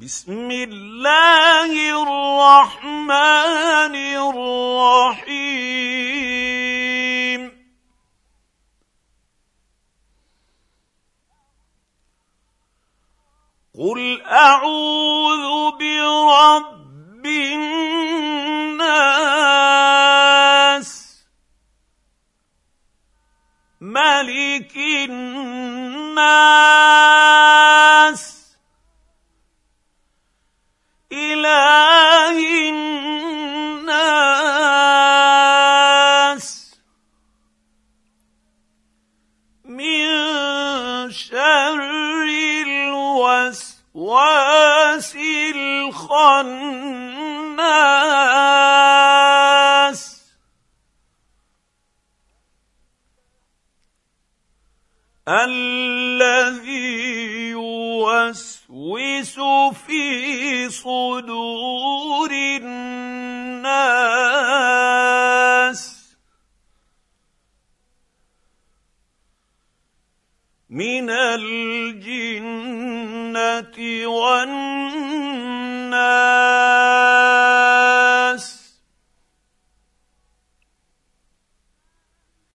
بسم الله الرحمن الرحيم قل أعوذ برب الناس ملك الناس إله الناس من شر الوسواس الخناس الذي يوسوس في صدور الناس من الجنة والناس